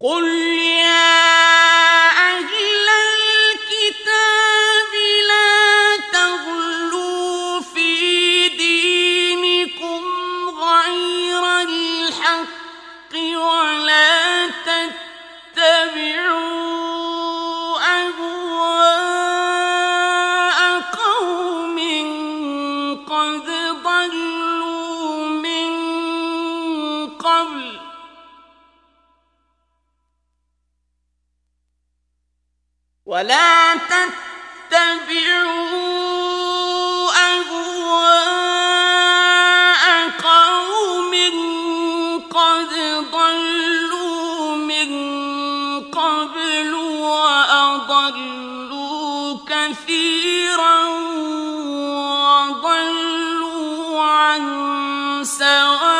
قل يا أهل الكتاب لا تغلوا في دينكم غير الحق ولا تتبعوا أهواء قوم قد ضلوا من قبل ولا تتبعوا أهواء قوم قد ضلوا من قبل وأضلوا كثيرا وضلوا عن سواء